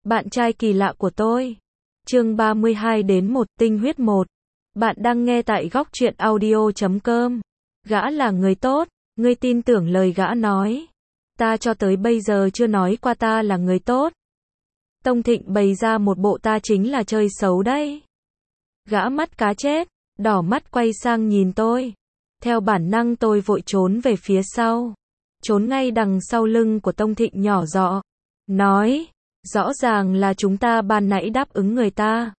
Bạn trai kỳ lạ của tôi. Chương 32 đến 1 tinh huyết 1. Bạn đang nghe tại góc truyện audio.com. Gã là người tốt, ngươi tin tưởng lời gã nói. Ta cho tới bây giờ chưa nói qua ta là người tốt. Tông Thịnh bày ra một bộ ta chính là chơi xấu đấy. Gã mắt cá chết, đỏ mắt quay sang nhìn tôi. Theo bản năng tôi vội trốn về phía sau. Trốn ngay đằng sau lưng của Tông Thịnh nhỏ giọng nói, rõ ràng là chúng ta ban nãy đáp ứng người ta.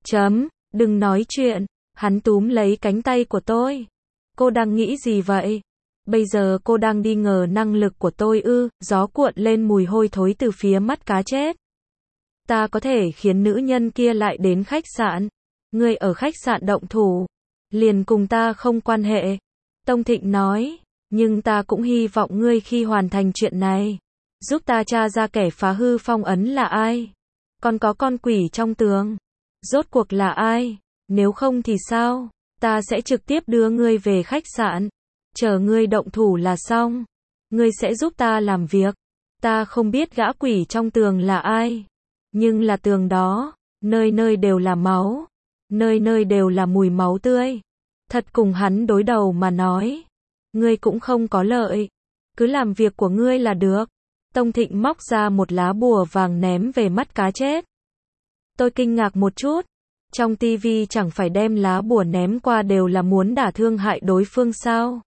Đừng nói chuyện. Hắn túm lấy cánh tay của tôi. Cô đang nghĩ gì vậy? Bây giờ cô đang đi ngờ năng lực của tôi ư? Gió cuộn lên mùi hôi thối từ phía mắt cá chết. Ta có thể khiến nữ nhân kia lại đến khách sạn. Ngươi ở khách sạn động thủ, liền cùng ta không quan hệ. Tông Thịnh nói, nhưng ta cũng hy vọng ngươi khi hoàn thành chuyện này, giúp ta tra ra kẻ phá hư phong ấn là ai. Còn có con quỷ trong tường, rốt cuộc là ai? Nếu không thì sao? Ta sẽ trực tiếp đưa ngươi về khách sạn. Chờ ngươi động thủ là xong. Ngươi sẽ giúp ta làm việc. Ta không biết gã quỷ trong tường là ai. Nhưng là tường đó, nơi nơi đều là máu. Nơi nơi đều là mùi máu tươi. Thật cùng hắn đối đầu mà nói. Ngươi cũng không có lợi. Cứ làm việc của ngươi là được. Tông Thịnh móc ra một lá bùa vàng ném về mắt cá chết. Tôi kinh ngạc một chút. Trong tivi chẳng phải đem lá bùa ném qua đều là muốn đả thương hại đối phương sao?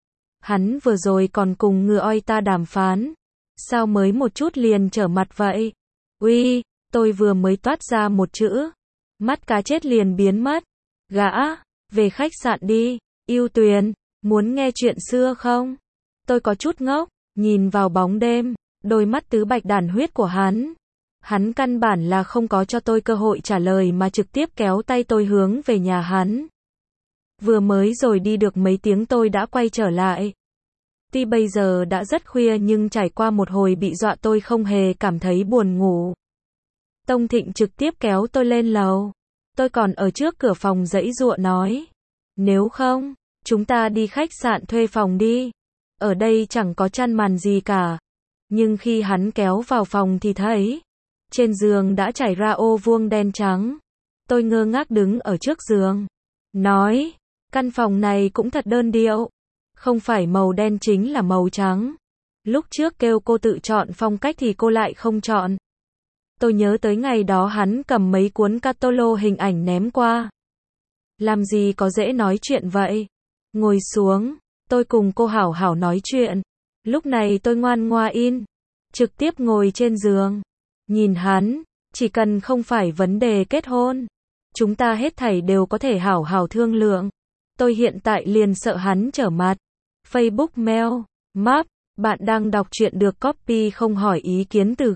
Hắn vừa rồi còn cùng ngựa oi ta đàm phán. Sao mới một chút liền trở mặt vậy? Uy, tôi vừa mới toát ra một chữ. Mắt cá chết liền biến mất. Gã, về khách sạn đi. Yêu Tuyền, muốn nghe chuyện xưa không? Tôi có chút ngốc, nhìn vào bóng đêm, đôi mắt tứ bạch đàn huyết của hắn. Hắn căn bản là không có cho tôi cơ hội trả lời mà trực tiếp kéo tay tôi hướng về nhà hắn. Vừa mới rồi đi được mấy tiếng tôi đã quay trở lại. Tuy bây giờ đã rất khuya nhưng trải qua một hồi bị dọa tôi không hề cảm thấy buồn ngủ. Tông Thịnh trực tiếp kéo tôi lên lầu. Tôi còn ở trước cửa phòng giãy giụa nói. Nếu không, chúng ta đi khách sạn thuê phòng đi. Ở đây chẳng có chăn màn gì cả. Nhưng khi hắn kéo vào phòng thì thấy trên giường đã trải ra ô vuông đen trắng. Tôi ngơ ngác đứng ở trước giường. Nói, căn phòng này cũng thật đơn điệu. Không phải màu đen chính là màu trắng. Lúc trước kêu cô tự chọn phong cách thì cô lại không chọn. Tôi nhớ tới ngày đó hắn cầm mấy cuốn catalog hình ảnh ném qua. Làm gì có dễ nói chuyện vậy? Ngồi xuống, tôi cùng cô hảo hảo nói chuyện. Lúc này tôi ngoan ngoãn trực tiếp ngồi trên giường. Nhìn hắn, chỉ cần không phải vấn đề kết hôn, chúng ta hết thảy đều có thể hảo hảo thương lượng. Tôi hiện tại liền sợ hắn trở mặt. Facebook mail, map, bạn đang đọc truyện được copy không hỏi ý kiến từ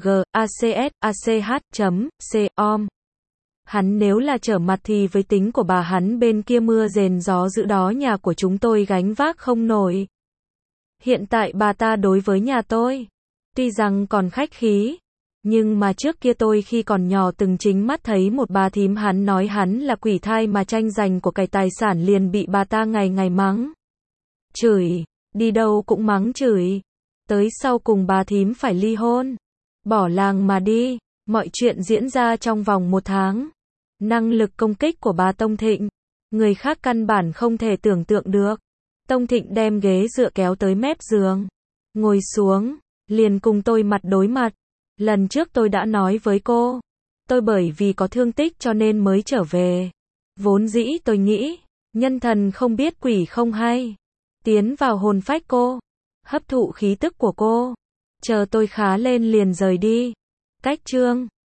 gacs.com. Hắn nếu là trở mặt thì với tính của bà hắn bên kia mưa rền gió dữ đó nhà của chúng tôi gánh vác không nổi. Hiện tại bà ta đối với nhà tôi, tuy rằng còn khách khí, nhưng mà trước kia tôi khi còn nhỏ từng chính mắt thấy một bà thím hắn nói hắn là quỷ thai mà tranh giành của cải tài sản liền bị bà ta ngày ngày mắng. Chửi, đi đâu cũng mắng chửi. Tới sau cùng bà thím phải ly hôn. Bỏ làng mà đi. Mọi chuyện diễn ra trong vòng 1 tháng. Năng lực công kích của bà Tông Thịnh, người khác căn bản không thể tưởng tượng được. Tông Thịnh đem ghế dựa kéo tới mép giường. Ngồi xuống, liền cùng tôi mặt đối mặt. Lần trước tôi đã nói với cô, tôi bởi vì có thương tích cho nên mới trở về. Vốn dĩ tôi nghĩ, nhân thần không biết quỷ không hay. Tiến vào hồn phách cô, hấp thụ khí tức của cô. Chờ tôi khá lên liền rời đi. Cách chương